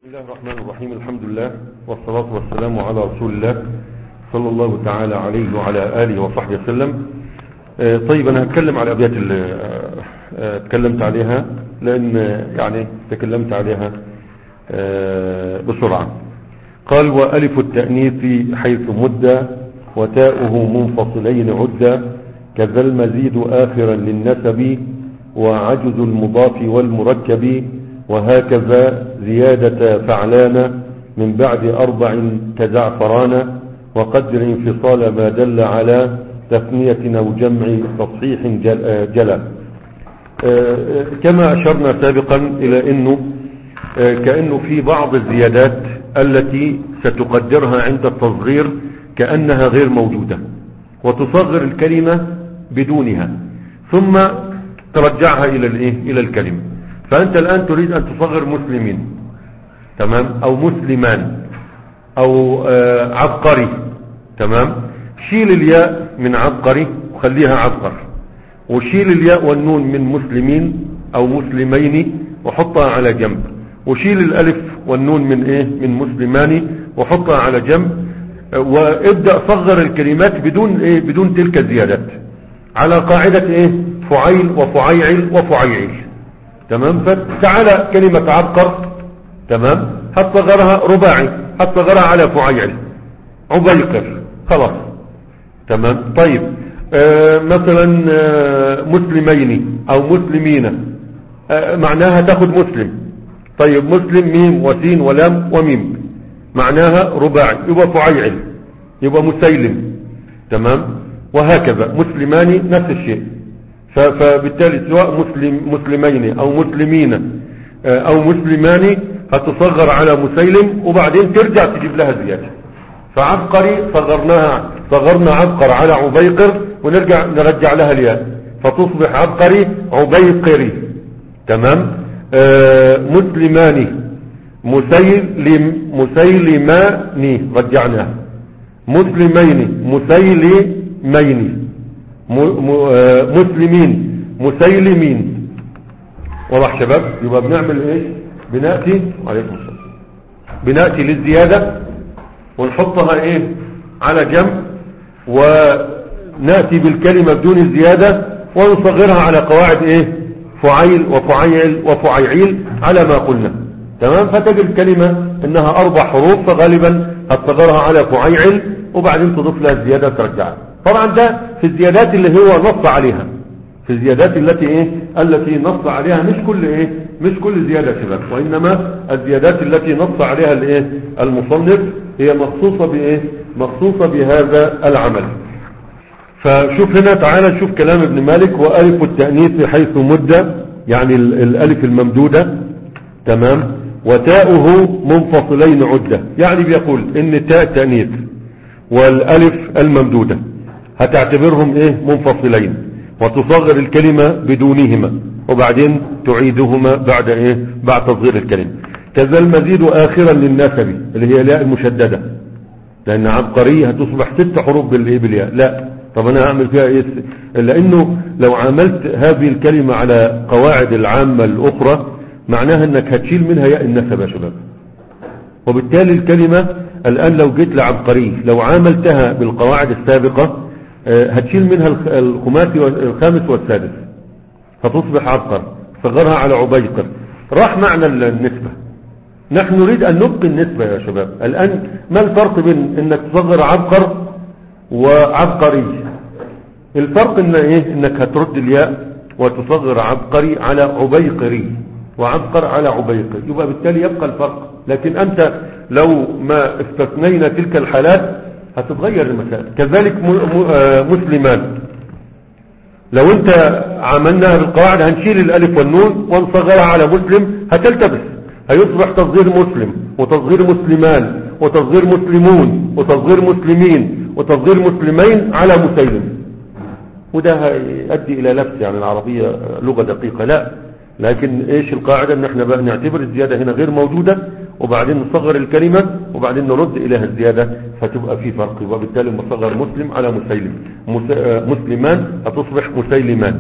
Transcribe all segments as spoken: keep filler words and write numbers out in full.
بسم الله الرحمن الرحيم. الحمد لله والصلاة والسلام على رسول الله صلى الله تعالى عليه وعلى آله وصحبه وسلم. آه طيب أنا هتكلم على أبيات اللي آه اتكلمت عليها، لأن يعني تكلمت عليها آه بسرعة. قال: وألف التأنيث حيث مد وتاؤه منفصلين عد، كذا المزيد آخرا للنسب وعجز المضاف والمركب، وهكذا زيادة فعلان من بعد أربع كزعفران، وقدر انفصال ما دل على تثنية أو جمع تصحيح جلا. كما أشرنا سابقا إلى أنه كأنه في بعض الزيادات التي ستقدرها عند التصغير كأنها غير موجودة، وتصغر الكلمة بدونها ثم ترجعها إلى الإيه؟ إلى الكلمة. فأنت الآن تريد أن تصغر مسلمين، تمام، أو مسلمان، أو آه عبقري، تمام. شيل الياء من عبقري وخليها عبقر، وشيل الياء والنون من مسلمين أو مسلمين وحطها على جنب، وشيل الألف والنون من إيه؟ من مسلمان وحطها على جنب، وابدأ صغر الكلمات بدون إيه؟ بدون تلك الزيادات، على قاعدة إيه؟ فعيل وفعيعل وفعيعل، تمام. فتعالى كلمة عبقر، تمام، هتصغرها رباعي، هتصغرها على فعيعل، عبيقر، خلاص، تمام. طيب آه مثلا آه مسلمين او مسلمين، آه معناها تاخد مسلم. طيب مسلم ميم وسين ولام وميم، معناها رباعي، يبقى فعيعل، يبقى مسيلم، تمام. وهكذا مسلمان نفس الشيء. فبالتالي سواء مسلم مسلمين او مسلمين او مسلمان هتصغر على مسيلم، وبعدين ترجع تجيب لها زيادة. فعبقري صغرناها، صغرنا عبقر على عبيقر، ونرجع نرجع لها الياء فتصبح عبقري عبيقري، تمام. آه مسلماني مسيلم مسيلماني رجعناها، مسلمين مسيلمين، مسلمين مسيلمين. واضح شباب؟ يبقى بنعمل ايش؟ بنأتي عليكم السلام بنأتي للزيادة ونحطها ايه؟ على جنب، ونأتي بالكلمة بدون الزيادة ونصغرها على قواعد ايه؟ فعيل وفعيل وفعيعيل على ما قلنا، تمام. فتجد الكلمة انها اربع حروف، فغالبا هتصغرها على فعيعل وبعدين تضيف لها الزيادة ترجعها. طبعا ده في الزيادات اللي هو نص عليها، في الزيادات التي ايه؟ التي نص عليها، مش كل ايه؟ مش كل زيادة شباب، وانما الزيادات التي نص عليها الايه؟ المصنف هي مخصوصة بايه؟ مخصوصة بهذا العمل. فشوف هنا، تعالى نشوف كلام ابن مالك: وألف التأنيث حيث مد، يعني الألف الممدودة، تمام، وتاؤه منفصلين عدة، يعني بيقول ان تاء تأنيث والألف الممدودة هتعتبرهم ايه؟ منفصلين، وتصغر الكلمة بدونهما، وبعدين تعيدهما بعد ايه؟ بعد تصغير الكلمة. كذا المزيد آخرا للنسب، اللي هي الياء المشددة، لان عبقري هتصبح ست حروف بالايه؟ بالياء. لا، طب انا هعمل فيها ايه؟ لانه لو عملت هذه الكلمة على قواعد العامة الاخرى معناها انك هتشيل منها ياء النسب يا شباب، وبالتالي الكلمة الان لو جيت لعبقري لو عاملتها بالقواعد السابقة هتشيل منها الخماسي والخامس والسادس، فتصبح عبقر، صغرها على عبيقر، راح معنى النسبة. نحن نريد ان نبقي النسبة يا شباب. الان ما الفرق بين انك تصغر عبقر وعبقري؟ الفرق ان ايه؟ انك هترد الياء وتصغر عبقري على عبيقري، وعبقر على عبيقر، يبقى بالتالي يبقى الفرق. لكن انت لو ما استثنينا تلك الحالات هتتغير المسائل. كذلك مسلمان، لو انت عملناها بالقواعد هنشيل الالف والنون ونصغرها على مسلم، هتلتبس، هيصبح تصغير مسلم وتصغير مسلمان وتصغير مسلمون وتصغير مسلمين وتصغير مسلمين على مسيلم، وده هيؤدي الى لبس. يعني العربية لغة دقيقة، لا، لكن ايش القاعدة؟ ان احنا بقى نعتبر الزيادة هنا غير موجودة، وبعدين نصغر الكلمة وبعدين نرد اليها الزيادة، فتبقى في فرق. يبقى بالتالي مصغر مسلم على مسيلم، مسلمان هتصبح مسيلمان،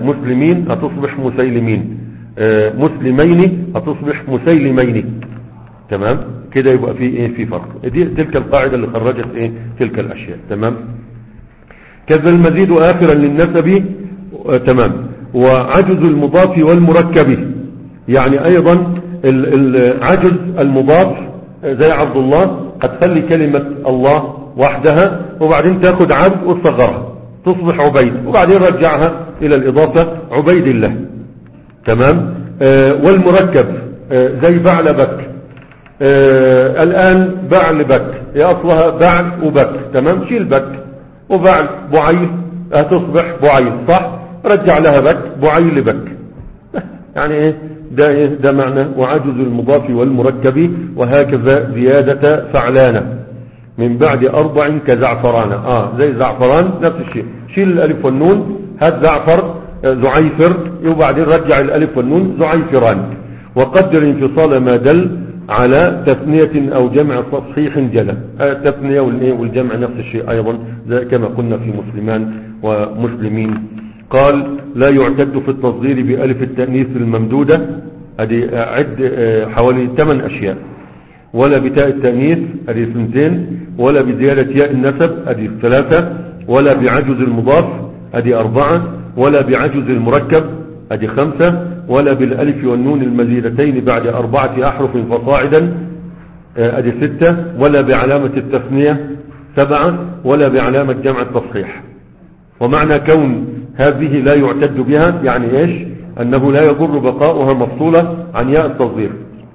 مسلمين هتصبح مسيلمين، مسلمين هتصبح مسيلمين. تمام كده يبقى في ايه في فرق. دي تلك القاعدة اللي خرجت ايه تلك الاشياء. تمام. كذا المزيد اخرا للنسب. آه تمام. وعجز المضاف والمركب، يعني ايضا العجز المضاف زي عبد الله هتخلي كلمة الله وحدها وبعدين تاخد عبد وتصغرها تصبح عبيد وبعدين رجعها الى الاضافة عبيد الله. تمام. آه والمركب آه زي بعلبك. آه الان بعلبك هي اصلها بعل وبك. تمام. شيل بك وبعل بعيل هتصبح بعيل صح، رجع لها بك بعيل بك. يعني ايه ده ايه ده معنى وعجز المضاف والمركب. وهكذا زيادة فعلانة من بعد اربع كزعفران. اه زي زعفران نفس الشيء، شيل الالف والنون هات زعفر زعيفر وبعدين رجع الالف والنون زعيفران. وقدر انفصال ما دل على تثنية او جمع تصحيح جلا. آه تثنية والجمع نفس الشيء ايضا زي كما قلنا في مسلمان ومسلمين. قال لا يعتد في التصغير بألف التأنيث الممدودة، ادي عد حوالي ثمان اشياء، ولا بتاء التأنيث ادي اثنتين، ولا بزيادة ياء النسب ادي ثلاثة، ولا بعجز المضاف ادي اربعة، ولا بعجز المركب ادي خمسة، ولا بالالف والنون المزيدتين بعد اربعة احرف فصاعدا ادي ستة، ولا بعلامة التثنية سبعة، ولا بعلامة جمع التصحيح. ومعنى كون هذه لا يعتد بها يعني ايش؟ انه لا يضر بقاؤها مفصولة عن ياء التصغير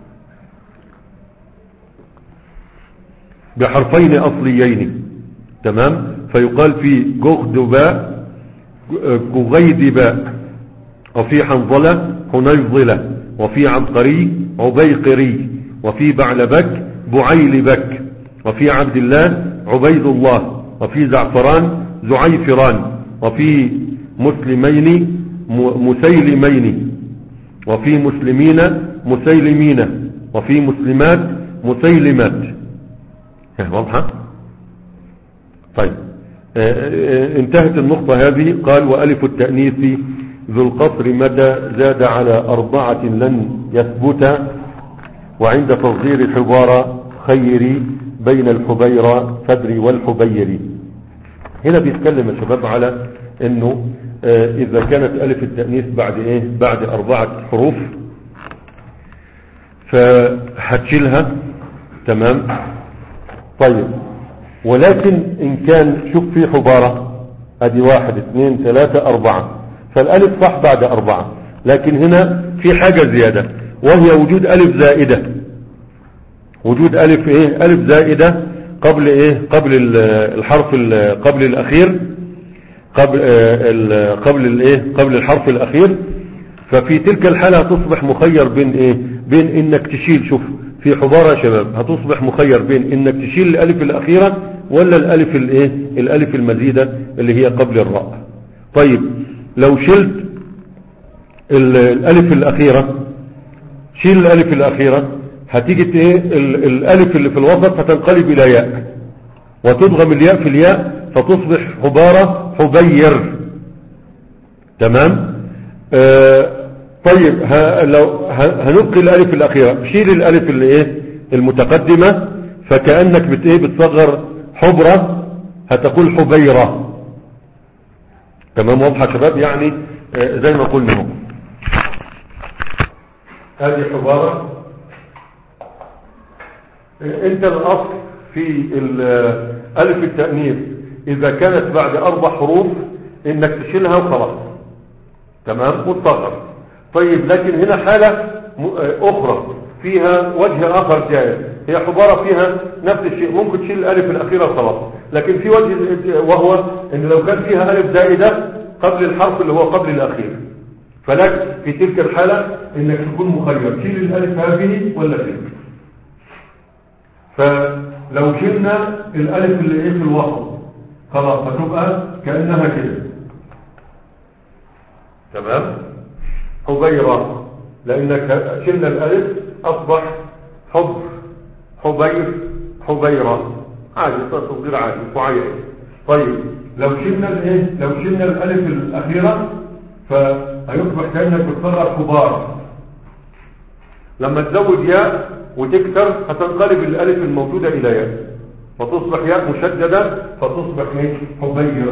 بحرفين اصليين. تمام. فيقال في جغدباء جغيدباء، وفي حنظلة حنيظلة، وفي عبقري عبيقري، وفي بعلبك بعيلبك، وفي عبد الله عبيد الله، وفي زعفران زعيفران، وفي مسلمين مسيلمين، وفي مسلمين مسيلمين، وفي مسلمات مسيلمات. واضحة؟ طيب. اه انتهت النقطة هذه. قال وألف التأنيث ذو القصر مدى زاد على أربعة لن يثبت، وعند تصغير حبارة خيري بين الحبيرة فدري والحبيري. هنا بيتكلم الشباب على انه اه اذا كانت الف التأنيث بعد ايه بعد اربعة حروف فهتشيلها. تمام. طيب. ولكن ان كان شوف في حبارة ادي واحد اثنين ثلاثة اربعة، فالالف صح بعد اربعة، لكن هنا في حاجة زيادة وهي وجود الف زائدة. وجود الف ايه الف زائدة قبل ايه قبل الحرف قبل الاخير قبل قبل الايه قبل الحرف الاخير. ففي تلك الحالة هتصبح مخير بين ايه بين انك تشيل. شوف في حبارة يا شباب هتصبح مخير بين انك تشيل الالف الاخيرة ولا الالف الايه الالف المزيدة اللي هي قبل الراء. طيب لو شلت الالف الاخيرة، شيل الالف الاخيرة هتيجي ايه الالف اللي في الوسط هتنقلب الى ياء وتضغم الياء في الياء فتصبح حبارة حبير. تمام. آه طيب ها لو هنبقي الالف الاخيرة، شيل الالف اللي ايه المتقدمة فكأنك بت ايه بتصغر حبرة هتقول حبيرة. تمام. واضحة شباب؟ يعني آه زي ما قلنا هذه حبارة. انت الاصل في الالف التأنيث اذا كانت بعد اربع حروف انك تشيلها وخلاص. تمام. وتصغر. طيب لكن هنا حالة اخرى فيها وجه اخر جاي، هي حبارة فيها نفس الشيء، ممكن تشيل الالف الاخيرة وخلاص، لكن في وجه وهو ان لو كان فيها الف زائدة قبل الحرف اللي هو قبل الاخير، فلك في تلك الحالة انك تكون مخير شيل الالف هذه ولا تلك. فلو شلنا الالف اللي ايه في الوسط خلاص هتبقى كأنها كده. تمام. حبيرة لانك شلنا الالف اصبح حبر حبير حبيرة عادي تصغير عادي فعيل. طيب لو شلنا الايه لو شلنا الالف الاخيرة فهيصبح كأنك بتصغر حبار. لما تزود ياء وتكسر هتنقلب الالف الموجودة الى ياء فتصبح ياء مشددة فتصبح ايه حبير.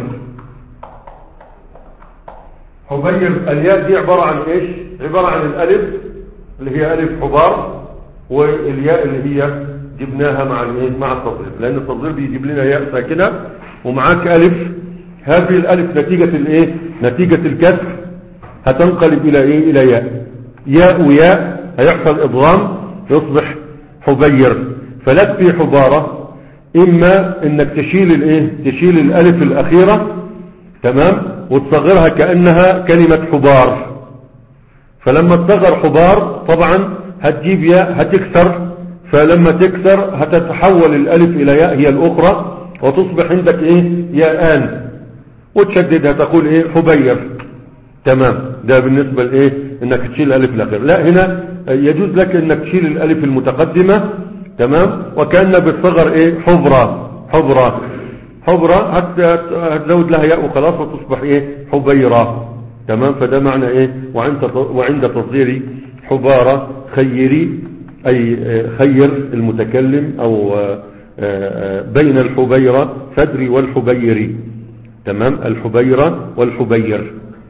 حبير الياء دي عبارة عن ايش؟ عبارة عن الالف اللي هي الف حبار والياء اللي هي جبناها مع الايه مع التصغير، لان التصغير بيجيب لنا ياء ساكنة ومعاك الف. هذه الالف نتيجة الايه نتيجة الكسر هتنقلب الى ايه الى ياء. ياء وياء هيحصل ادغام يصبح حبير. فلك في حبارة اما انك تشيل الايه تشيل الالف الاخيرة تمام وتصغرها كأنها كلمة حبار. فلما تصغر حبار طبعا هتجيب ياء هتكسر، فلما تكسر هتتحول الالف الى ياء هي الاخرى وتصبح عندك ايه ياءان وتشددها تقول ايه حبير. تمام. ده بالنسبة لايه انك تشيل الالف الاخيرة. لا هنا يجوز لك انك تشيل الالف المتقدمة تمام وكأن بالصغر ايه حبرة حبرة حبرة هتزود لها ياء وخلاص وتصبح ايه حبيرة. تمام. فده معنى ايه وعند وعند تصغير حبارة خيري اي خير المتكلم او بين الحبيرة فدري والحبيري. تمام. الحبيرة والحبير.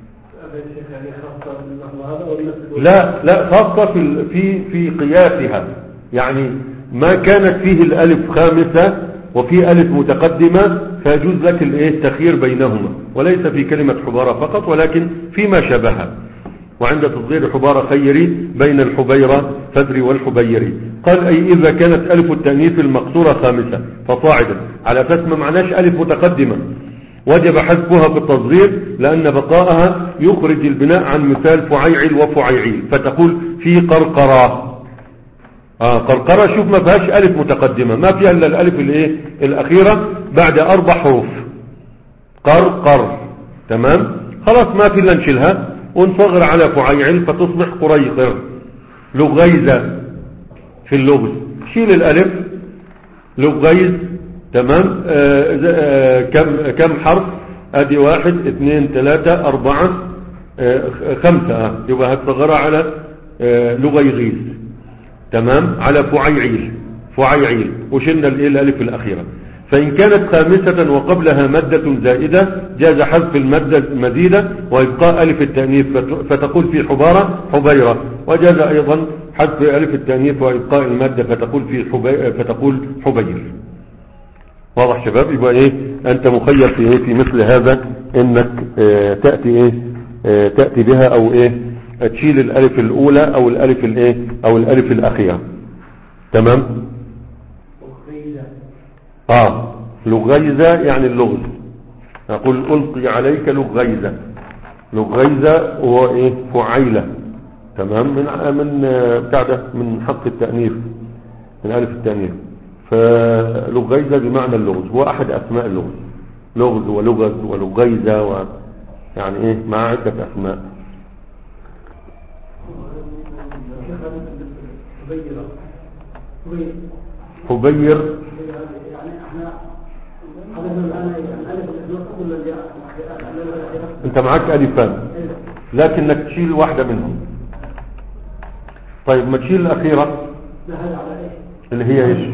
لا لا خاصة في في في قياسها، يعني ما كانت فيه الالف خامسة وفي الف متقدمة فيجوز لك الايه التخيير بينهما، وليس في كلمة حبارة فقط ولكن فيما شبهها. وعند تصغير حبارة خيري بين الحبيرة فدري والحبيري. قال اي اذا كانت الف التأنيث المقصورة خامسة فصاعدا، على اساس ما معناش الف متقدمة وجب حذفها في التصغير لأن بقاءها يخرج البناء عن مثال فعيعل وفعيعيل. فتقول في قرقرة. آه قرقرة شوف ما فيهاش ألف متقدمة، ما فيها إلا الألف الإيه الأخيرة بعد أربع حروف. قرقر. تمام. خلاص ما في إلا نشيلها ونصغر على فعيعل فتصبح قريقر. لغيزة في اللغز شيل الألف لغيز. تمام. آه آه كم كم حرف؟ ادي واحد اثنين ثلاثة اربعة آه خمسة. آه يبقى هتصغرها على آه لغيغيز. تمام. على فعيعيل فعيعيل وشلنا الايه الالف الاخيرة. فان كانت خامسة وقبلها مادة زائدة جاز حذف المادة المزيدة وابقاء الف التأنيث فتقول في حبارة حبيرة. وجاز ايضا حذف الف التأنيث وابقاء المادة فتقول في حبي فتقول حبير. واضح شباب؟ يبقى ايه انت مخير في ايه في مثل هذا انك اه تأتي ايه اه تأتي بها او ايه تشيل الالف الاولى او الالف الايه او الالف الاخيرة. تمام. اه لغيزة يعني اللغز. نقول القي عليك لغيزة. لغيزة هو ايه فعيلة. تمام. من من بتاع ده من حق التأنيث من الف التأنيث. فلغيزة بمعنى اللغز هو احد اسماء اللغز. لغز ولغز ولغيزة و يعني ايه مع عدة اسماء. حبير انت معاك الفان لكنك تشيل واحدة منهم. طيب ما تشيل الاخيرة اللي هي ايش؟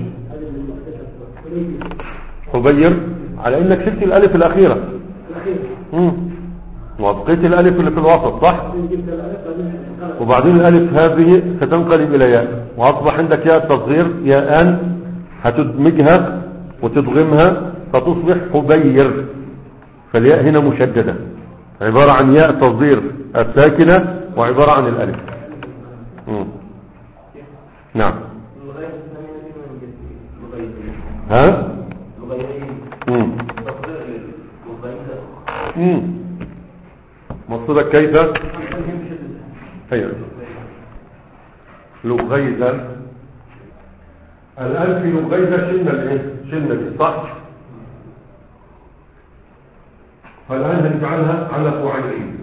حبير على انك شلت الالف الاخيرة امم وابقيت الالف اللي في الوسط صح. وبعدين الالف هذه ستنقلب الى ياء واصبح عندك ياء تصغير ياءان هتدمجها وتضغمها فتصبح حبير. فالياء هنا مشددة عبارة عن ياء تصغير الساكنة وعبارة عن الالف. امم نعم. ها امم امم مقصودك كيف؟ ايوه لغيزة الالف لغيزة شلنا الايه شلنا دي صح. فالان هنجعلها على فعيلين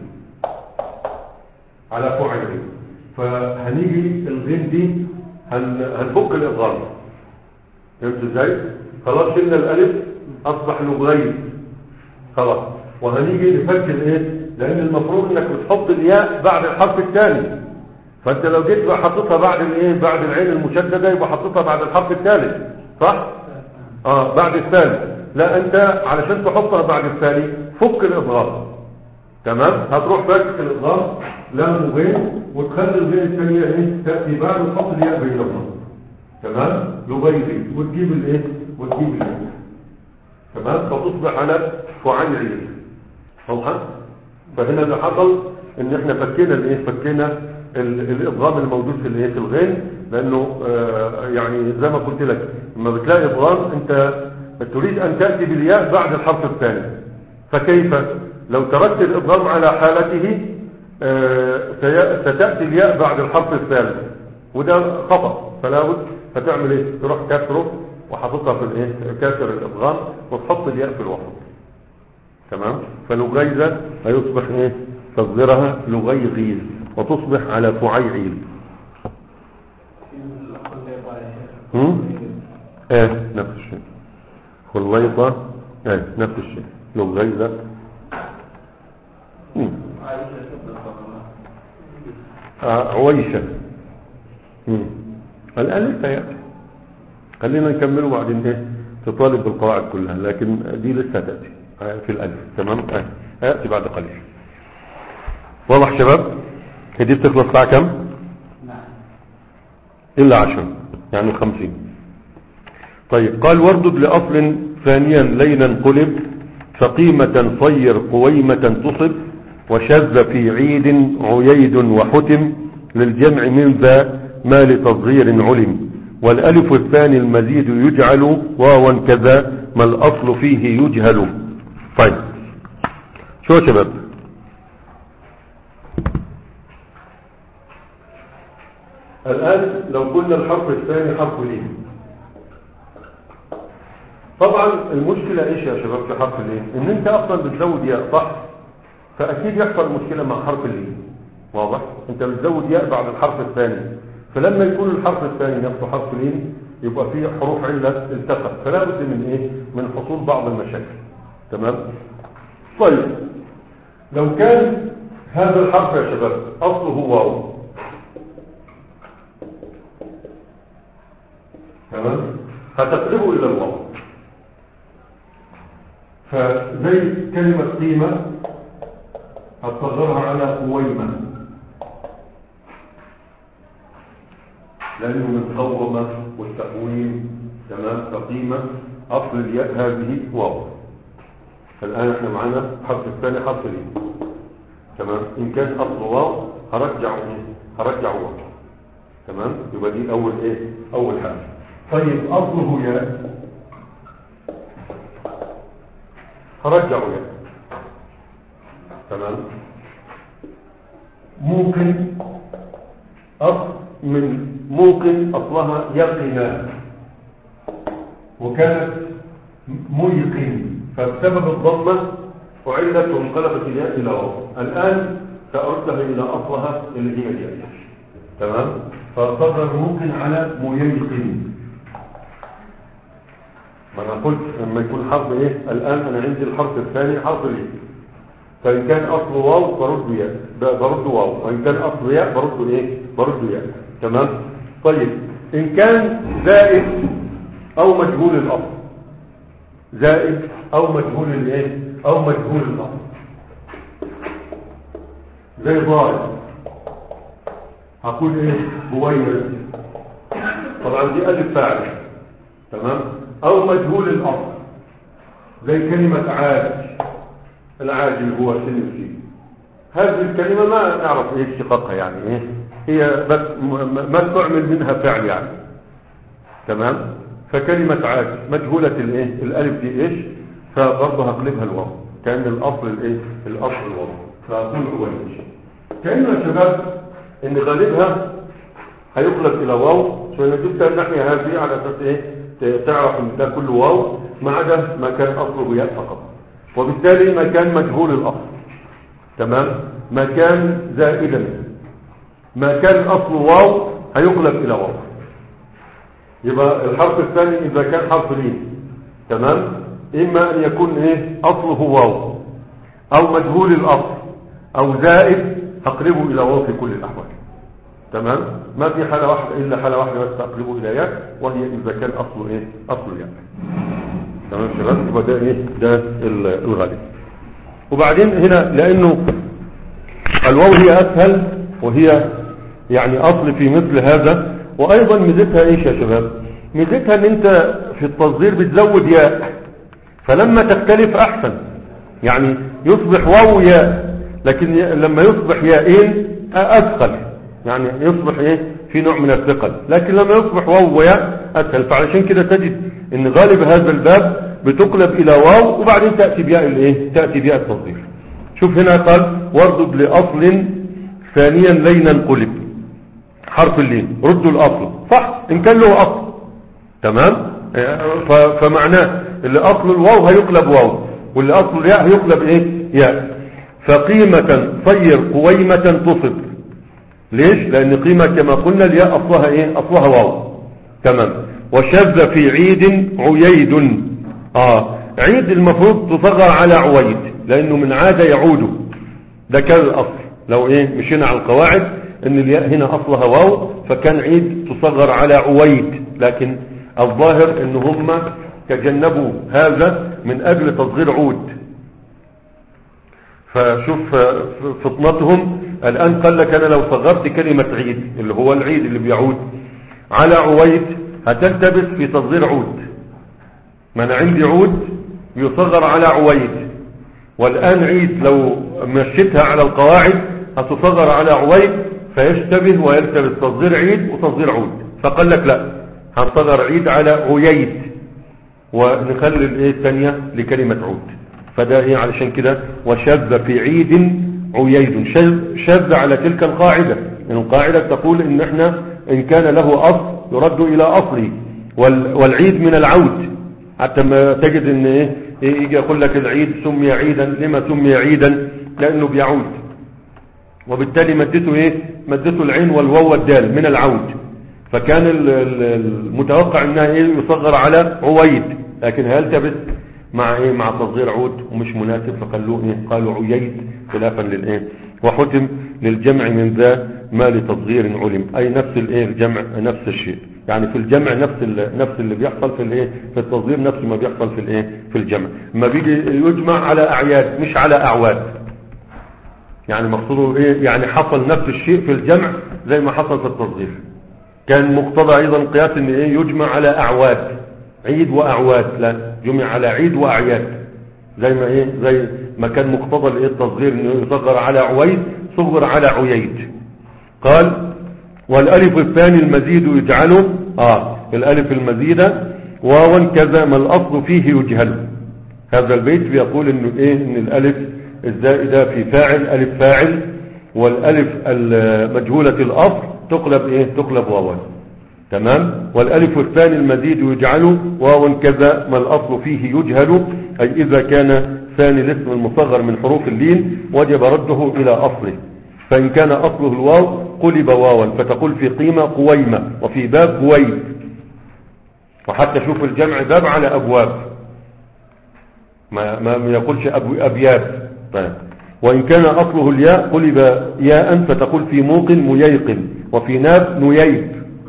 على فعيلين. فهنيجي الغين دي هن... هنفك الإضغام. فهمت ازاي؟ خلاص شلنا الالف اصبح لغيز خلاص. وهنيجي نفك الايه لان المفروض انك بتحط الياء بعد الحرف الثاني فانت لو جيت بقى حطيتها بعد الايه بعد العين المشدده يبقى حطيتها بعد الحرف الثالث، صح؟ اه بعد الثالث. لا انت علشان تحطها بعد الثاني فك الاضغام، تمام؟ هتروح فك الاضغام لام وغين وتخلي الغين الثانيه ايه تاتي بعد وتحط الياء بينهما، تمام؟ لغيري وتجيب الايه وتجيب الايه، تمام؟ فتصبح على فعيل. واضحه؟ فهنا اللي حصل ان احنا فكينا الايه فكينا الادغام الموجود في الايه في الغين، لانه آه يعني زي ما قلت لك لما بتلاقي ادغام انت تريد ان تاتي بالياء بعد الحرف الثاني، فكيف لو تركت الادغام على حالته آه ستاتي الياء بعد الحرف الثالث، وده خطا. فلا بد فتعمل ايه تروح كسره وحاططها في الايه كسر الادغام وتحط الياء في الوسط، تمام؟ فلغيظة هيصبح ايه تصغيرها لغيغيز وتصبح على فعيعيل. هم ايه نفس الشيء خليطة ايه نفس الشيء لغيظة. آه عويشة. الآن لسه يأتي، خلينا نكمله بعدين ايه تطالب بالقواعد كلها، لكن دي لسه تأتي في الألف، تمام؟ آه. يأتي بعد قليل. واضح شباب؟ دي بتخلص ساعة كم؟ نعم إلا عشر يعني خمسين. طيب قال واردد لأصل ثانيا لينا قلب فقيمة صير قويمة تصب وشذ في عيد عييد وحتم للجمع من ذا ما لتصغير علم والألف الثاني المزيد يجعل واوا كذا ما الأصل فيه يجهل. طيب شو يا شباب؟ الآن لو قلنا الحرف الثاني حرف لين، طبعا المشكلة ايش يا شباب في حرف اللين؟ ان انت اصلا بتزود ياء، صح؟ فاكيد يحصل مشكلة مع حرف اللين. واضح؟ انت بتزود ياء بعد الحرف الثاني، فلما يكون الحرف الثاني نفسه حرف لين يبقى فيه حروف علة التقت، فلا بد من ايه من حصول بعض المشاكل، تمام؟ طيب لو كان هذا الحرف يا شباب اصله واو، تمام؟ هتقلبه الى الواو، فزي كلمة قيمة هتصغرها على قويمة لأنه من قومة والتقويم، تمام؟ فقيمة أصل الياء هذه واو. فالآن احنا معنا حرف الثاني حرف لين، تمام؟ إن كان أصل واو هرجع ايه هرجع واو، تمام؟ يبقى دي أول ايه أول حاجة. طيب أصله ياء هرجع ياء، تمام؟ ممكن أصل من ممكن أصلها يقنا وكانت ميقن، فبسبب الضمة وعلت وانقلبت الياء إلى واو. الآن سأردها إلى أصلها اللي هي الياء، تمام؟ فصدر ممكن على ميقن. ما أنا قلت لما يكون حرف إيه الآن أنا عندي الحرف الثاني حرف ليه، فإن كان أصل واو برد ياء برد واو، وإن كان أصل ياء برد إيه برد ياء، تمام؟ طيب إن كان زائد أو مجهول الأصل، زائد أو مجهول الإيه أو مجهول الأصل، زي ضارب هقول إيه بوير، طبعا دي ألف فاعل، تمام؟ أو مجهول الأصل زي كلمة عاج، العاجل هو سنسي، هذه الكلمة ما نعرف ايش اشتقاقها يعني ايه، هي بس ما تعمل منها فعل يعني، تمام؟ فكلمة عاج مجهولة الايه الالف دي ايش، فبرضه هقلبها الواو كأن الاصل الايه الاصل الواو، فاقول عويج. كأنه يا شباب ان غالبها هيقلب الى واو، فانا جبت الناحية هذه على اساس ايه تعرف ان ده كله واو ما عدا ما كان اصله ياء فقط، وبالتالي ما كان مجهول الأصل، تمام؟ ما كان زائدا، ما كان أصل واو هيقلب إلى واو. يبقى الحرف الثاني إذا كان حرف لين، تمام؟ إما أن يكون إيه أصله واو أو مجهول الأصل أو زائد هقلبه إلى واو في كل الأحوال، تمام. ما في حالة واحدة إلا حالة واحدة بس تقلبه إلى ياء، وهي إذا كان أصله إيه؟ أصله ياء. تمام شباب. يبقى ده إيه؟ ده الغالب. وبعدين هنا لأنه الواو هي أسهل وهي يعني أصل في مثل هذا، وأيضا ميزتها إيش يا شباب؟ ميزتها إن أنت في التصغير بتزود ياء، فلما تختلف أحسن، يعني يصبح واو ياء، لكن لما يصبح ياءين أثقل، يعني يصبح إيه؟ في نوع من الثقل، لكن لما يصبح واو وياء أسهل. فعلشان كده تجد إن غالب هذا الباب بتقلب إلى واو وبعدين تأتي بياء الإيه؟ تأتي بياء التصغير. شوف هنا قال واردد لأصل ثانيا لينا انقلب، حرف اللين رد الأصل صح إن كان له أصل، تمام. فمعناه اللي أصل الواو هيقلب واو، واللي أصل الياء هيقلب إيه؟ ياء. فقيمة صير قويمة تصب. ليش؟ لأن قيمة كما قلنا الياء أصلها إيه؟ أصلها واو، تمام. وشذ في عيد عييد. آه عيد المفروض تصغر على عويد لأنه من عاد يعود، ده كان الأصل. لو إيه مشينا على القواعد إن الياء هنا أصلها واو، فكان عيد تصغر على عويد، لكن الظاهر إن هم تجنبوا هذا من أجل تصغير عود. فشوف فطنتهم الآن قال لك أنا لو صغرت كلمة عيد اللي هو العيد اللي بيعود على عويد هتلتبس في تصغير عود، ما أنا عندي عود يصغر على عويد، والآن عيد لو مشيتها على القواعد هتصغر على عويد فيشتبه ويلتبس تصغير عيد وتصغير عود. فقال لك لا، هنصغر عيد على عييد ونخلي الايه الثانية لكلمة عود. فده ايه علشان كده وشذ في عيد عييد، شذ على تلك القاعدة، ان القاعدة تقول ان احنا ان كان له اصل يرد الى اصله، والعيد من العود، حتى ما تجد ان ايه يجي يقول لك العيد سمي عيدا. لما سمي عيدا؟ لانه بيعود، وبالتالي مدته ايه مدته العين والواو والدال من العود، فكان المتوقع انها ايه يصغر على عويد، لكن هيلتبس مع ايه مع تصغير عود ومش مناسب، فقالوا ايه قالوا عييد خلافا للايه. وحتم للجمع من ذا ما لتصغير علم، اي نفس الايه الجمع نفس الشيء، يعني في الجمع نفس نفس اللي بيحصل في الايه في التصغير نفس ما بيحصل في الايه في الجمع. ما بيجي يجمع على اعياد مش على اعواد، يعني مقصوده ايه يعني حصل نفس الشيء في الجمع زي ما حصل في التصغير. كان مقتضى ايضا قياس ان ايه يجمع على اعواد، عيد واعواد، لا جمع على عيد واعياد، زي ما ايه زي ما كان مقتضى الايه التصغير انه يصغر على عويد صغر على عييد. قال والالف الثاني المزيد يجعله، اه الالف المزيدة واوا كذا ما الاصل فيه يجهل. هذا البيت بيقول انه ايه ان الالف الزائدة في فاعل الف فاعل، والالف مجهولة الاصل تقلب ايه تقلب واوا، تمام. والالف الثاني المزيد يجعله واوا كذا ما الاصل فيه يجهل، اي اذا كان ثاني الاسم المصغر من حروف اللين وجب رده الى اصله، فان كان اصله الواو قلب واوا، فتقول في قيمة قويمة وفي باب بويب. وحتى شوف الجمع باب على ابواب، ما, ما يقولش ابياب. طيب وان كان اصله الياء قلب ياء، فتقول في موقن مييقن وفي ناب نييب،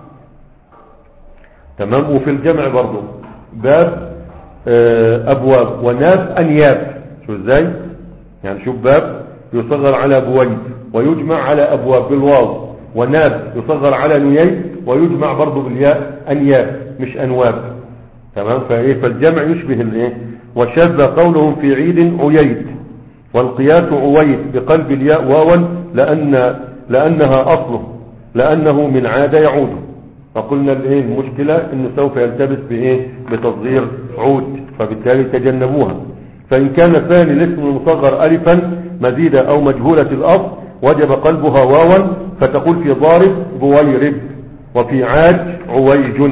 تمام. وفي الجمع برضو باب ابواب وناب انياب. شو ازاي يعني؟ شوف باب يصغر على بويب ويجمع على ابواب بالواو، وناب يصغر على نييب ويجمع برضو بالياء انياب مش انواب، تمام. فايه فالجمع يشبه الايه. وشذ قولهم في عيد عييد، والقياس عويد بقلب الياء واوا لان لانها اصله لانه من عاد يعود. فقلنا الايه المشكلة انه سوف يلتبس بايه بتصغير عود، فبالتالي تجنبوها. فان كان ثاني الاسم المصغر الفا مزيدة او مجهولة الاصل وجب قلبها واوا، فتقول في ضارب بويرب وفي عاد عويج.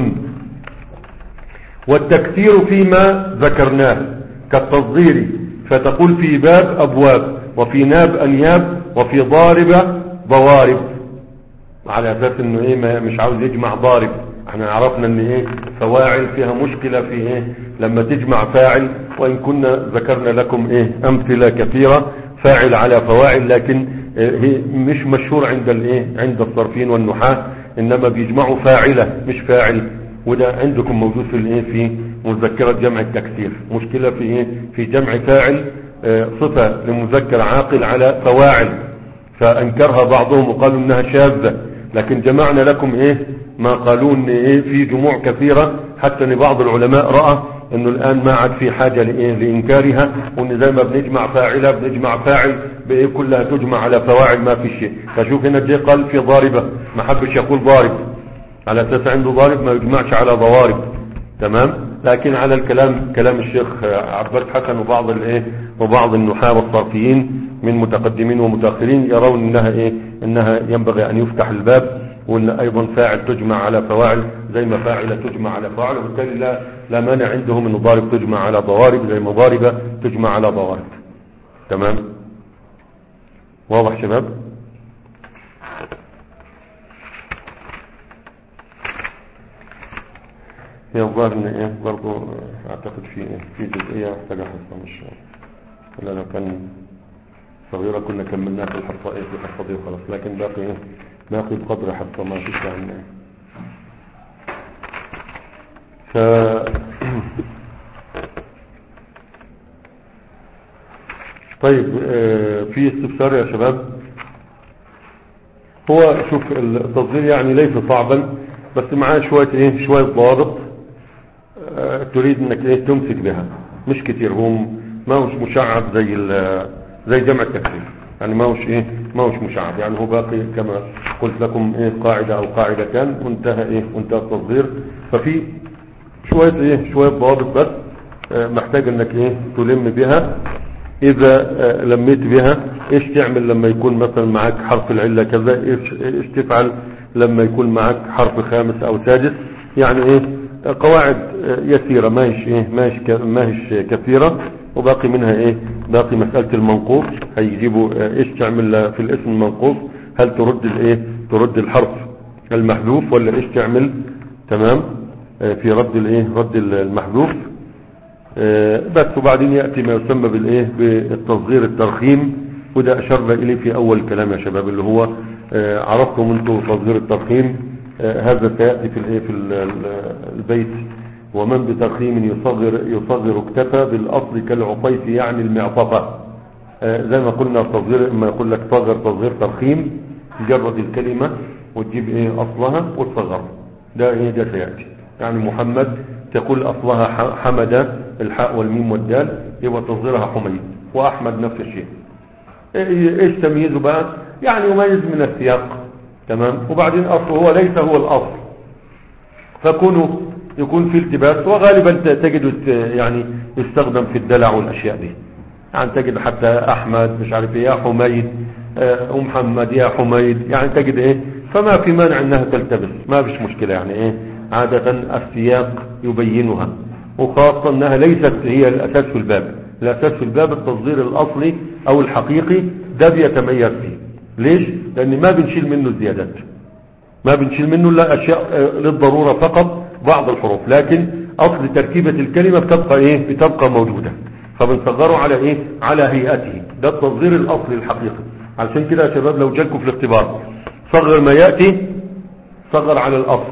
والتكثير فيما ذكرناه كالتصغير، فتقول في باب ابواب وفي ناب انياب وفي ضارب ضوارب، على اساس انه ايه مش عاوز يجمع ضارب. احنا عرفنا ان ايه فواعل فيها مشكلة في ايه لما تجمع فاعل، وان كنا ذكرنا لكم ايه امثلة كثيرة فاعل على فواعل، لكن هي مش مشهور عند الايه عند الصرفيين والنحاة، انما بيجمعوا فاعلة مش فاعل، وده عندكم موجود في الايه في مذكرة جمع التكسير. مشكلة في ايه في جمع فاعل اه صفة لمذكر عاقل على فواعل، فانكرها بعضهم وقالوا انها شاذة، لكن جمعنا لكم ايه ما قالوا ان ايه في جموع كثيرة، حتى ان بعض العلماء رأى انه الان ما عاد في حاجة لايه لانكارها، وان زي ما بنجمع فاعلة بنجمع فاعل بايه كلها تجمع على فواعل ما في شيء. فشوف هنا جه قال في ضاربة، ما حبش يقول ضارب على اساس عنده ضارب ما يجمعش على ضوارب، تمام. لكن على الكلام كلام الشيخ عبد حسن وبعض الايه وبعض النحاة والصرفيين من متقدمين ومتأخرين يرون انها ايه انها ينبغي ان يفتح الباب، وان ايضا فاعل تجمع على فواعل زي ما فاعلة تجمع على فواعل، وبالتالي لا لا مانع عندهم ان ضارب تجمع على ضوارب زي ما ضاربة تجمع على ضوارب، تمام. واضح شباب؟ هي الظاهر ان ايه برضو اعتقد في ايه في جزئية محتاجة حصة، مش ولا لو كان صغيرة كنا كملناها في الحصة ايه في الحصة دي وخلاص، لكن باقي ايه باقي بقدر حصة ما فيش عن ايه. ف طيب اه في استفسار يا شباب. هو شوف التصدير يعني ليس صعبا، بس معاه شوية ايه شوية ضوابط اه تريد انك ايه تمسك بها، مش كتير. هو ما هوش مشعب زي زي جمع التكسير، يعني ما هوش ايه ما هوش مشعب، يعني هو باقي كما قلت لكم ايه قاعدة او قاعدتان وانتهى ايه وانتهى التصدير. ففي شوية ايه شوية ضوابط بس اه محتاج انك ايه تلم بها. اذا اه لميت بها ايش تعمل لما يكون مثلا معك حرف العلة كذا، ايش, إيش تفعل لما يكون معك حرف خامس او سادس، يعني ايه قواعد يسيرة ما هيش ايه ما هيش ما هيش كثيرة. وباقي منها ايه باقي مسألة المنقوص، هيجيبوا ايش تعمل في الاسم المنقوص، هل ترد الايه ترد الحرف المحذوف ولا ايش تعمل، تمام. اه في رد الايه رد المحذوف اه بس. وبعدين يأتي ما يسمى بالايه بالتصغير الترخيم، وده اشرنا اليه في اول كلام يا شباب، اللي هو اه عرفتم انتم تصغير الترخيم. اه هذا سيأتي في الايه في البيت. ومن بترخيم يصغر يصغر اكتفى بالاصل كالعطيف يعني المعطفة. اه زي ما قلنا التصغير اما يقول لك صغر تصغير ترخيم، تجرد الكلمة وتجيب ايه اصلها وتصغر، ده ايه ده سيأتي. يعني محمد تقول اصلها حمد الحاء والميم والدال، يبقى تصغيرها حميد. واحمد نفس الشيء. ايش تمييزه بقى؟ يعني يميز من السياق، تمام. وبعدين اصله هو ليس هو الاصل، فكونه يكون في التباس. وغالبا تجد يعني يستخدم في الدلع والاشياء دي، يعني تجد حتى احمد مش عارف ايه يا حميد ام محمد يا حميد، يعني تجد ايه. فما في مانع انها تلتبس، ما فيش مشكلة، يعني ايه عادة السياق يبينها، وخاصة انها ليست هي الاساس في الباب. الاساس في الباب التصغير الاصلي او الحقيقي، ده بيتميز فيه. ليش؟ لان ما بنشيل منه الزيادات، ما بنشيل منه الا اشياء للضرورة فقط، بعض الحروف، لكن اصل تركيبة الكلمة بتبقى ايه بتبقى موجودة، فبنصغره على ايه على هيئته. ده التصغير الاصلي الحقيقي. علشان كده يا شباب لو جالكم في الاختبار صغر ما يأتي صغر على الاصل،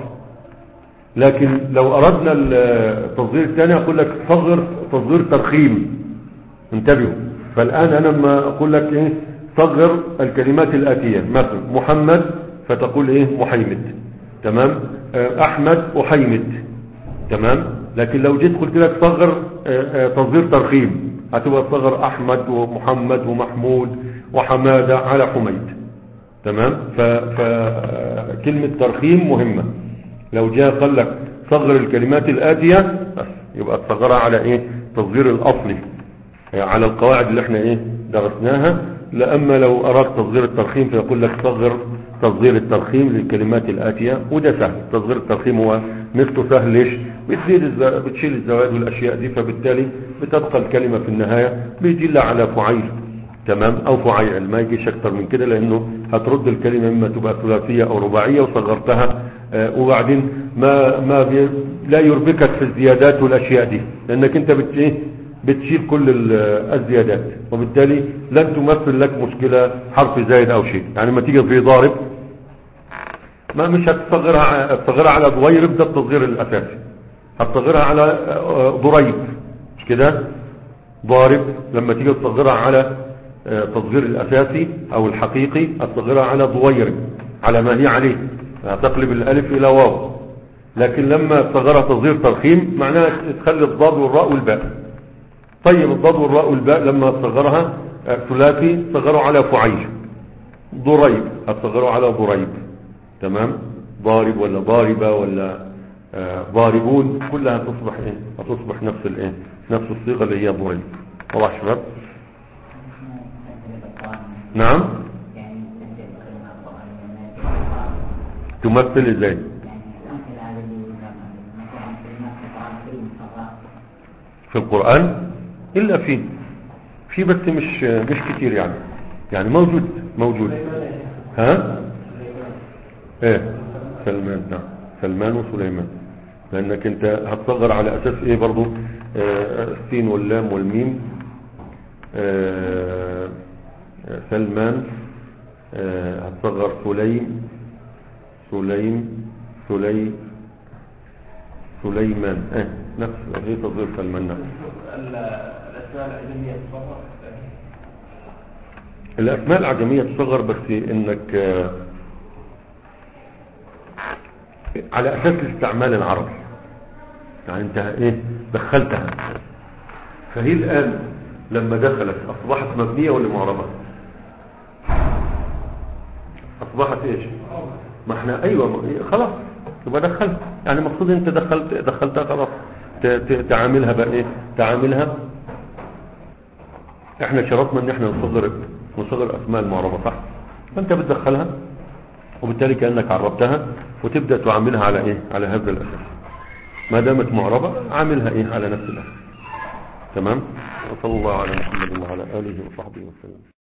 لكن لو اردنا التصغير الثاني اقول لك صغر تصغير ترخيم، انتبهوا. فالان انا لما اقول لك ايه صغر الكلمات الاتية، مثلا محمد فتقول ايه محيمد، تمام. احمد احيمد، تمام. لكن لو جيت قلت لك صغر تصغير ترخيم، هتبقى صغر احمد ومحمد ومحمود وحمادة على حميد، تمام. فكلمة ترخيم مهمة. لو جاء قال لك صغر الكلمات الآتية بس، يبقى تصغرها على ايه تصغير الاصلي، على القواعد اللي احنا ايه درسناها. لأما لو أراد تصغير الترخيم فيقول لك صغر تصغير الترخيم للكلمات الآتية، وده سهل. تصغير الترخيم هو مثله سهل. ليش؟ بتزيد بتشيل الزوائد والأشياء دي، فبالتالي بتبقى الكلمة في النهاية بيجي على فعيل، تمام، أو فعيل، ما يجيش أكتر من كده، لأنه هترد الكلمة مما تبقى ثلاثية أو رباعية وصغرتها. آه وبعدين ما ما لا يربكك في الزيادات والأشياء دي، لأنك أنت بت إيه بتشيل كل الزيادات، وبالتالي لن تمثل لك مشكلة حرف زائد او شيء. يعني لما تيجي في ضارب ما مش هتصغرها هتصغرها على ضويرب، ده التصغير الاساسي. هتصغرها على ضريب، مش كده؟ ضارب لما تيجي تصغرها على تصغير الاساسي او الحقيقي هتصغرها على ضويرب على ما هي عليه، هتقلب الالف الى واو. لكن لما تصغرها تصغير ترخيم معناها تخلي الضاد والراء والباء. طيب الضاد والراء والباء لما تصغرها ثلاثي تصغروا على فعيل. ضريب هتصغروا على ضريب، تمام؟ ضارب ولا ضاربة ولا آه ضاربون، كلها تصبح ايه؟ هتصبح نفس الايه؟ نفس الصيغة اللي هي ضريب. واضح شباب؟ نعم. تمثل ازاي؟ في القرآن إلا فيه في بس مش مش كتير يعني يعني موجود موجود ها ايه سلمان. نعم سلمان وسليمان، لانك انت هتصغر على اساس ايه برضو؟ آه السين واللام والميم. آه سلمان آه هتصغر سليم سليم سلي سليمان. اه نفس هي تصغير سلمان. نفس الاسماء العجميه تصغر الاسماء العجميه تصغر، بس انك آه على اساس الاستعمال العربي. يعني انت ايه دخلتها، فهي الان لما دخلت اصبحت مبنيه ولا معربه؟ اصبحت ايش؟ ما احنا ايوه خلاص يبقى دخلت. يعني المفروض انت دخلت دخلتها خلاص تعاملها بقى ايه؟ تعاملها. احنا شرطنا ان احنا نصغر نصغر اسماء المعربه، صح؟ فانت بتدخلها وبالتالي كانك عربتها، وتبدا تعاملها على ايه؟ على هذا الاساس. ما دامت معربه عاملها ايه؟ على نفس الاساس. تمام؟ وصلى الله على محمد وعلى اله وصحبه وسلم.